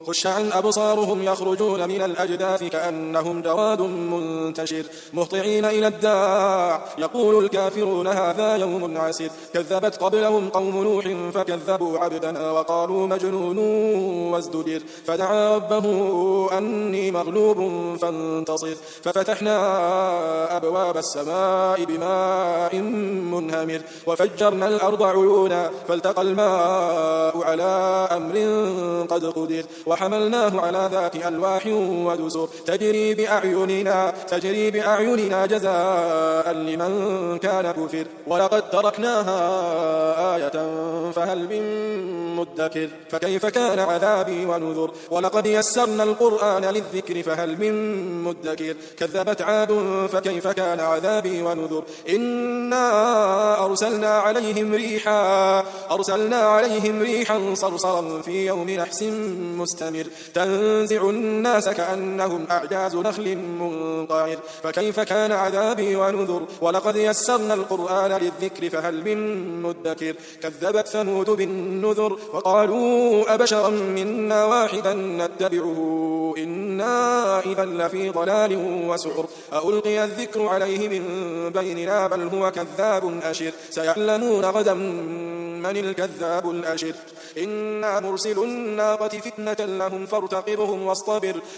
خش عن أبصارهم يخرجون من الأجداث كأنهم جراد منتشر مهطعين إلى الداع يقول الكافرون هذا يوم عسر كذبت قبلهم قوم نوح فكذبوا عبدنا وقالوا مجنون وازدجر فدعا ربه أني مغلوب فانتصر ففتحنا أبواب السماء بماء منهمر وفجرنا الأرض عيونا فالتقى الماء على أمر قد قدر وحملناه على ذات ألواح ودسر تجري بأعيننا جزاء لمن كان كفر ولقد تركناها آية فهل من مدكر فكيف كان عذابي ونذر ولقد يسرنا القرآن للذكر فهل من مدكر كذبت عاد فكيف كان عذابي ونذر إنا أرسلنا عليهم ريحا صرصرا في يوم نحس مستمر تنزع الناس كأنهم أعجاز نخل منقعر فكيف كان عذابي ونذر ولقد يسرنا القرآن للذكر فهل من مدكر كذبت ثمود بالنذر وقالوا أبشرا منا واحدا نتبعه إنا إذا لفي ضلال وسعر ألقي الذكر عليه من بيننا بل هو كذاب أشر سيعلمون غدا من الكذاب الأشر إنا مرسل الناقة فتنة لهم فارتقبهم واصطبر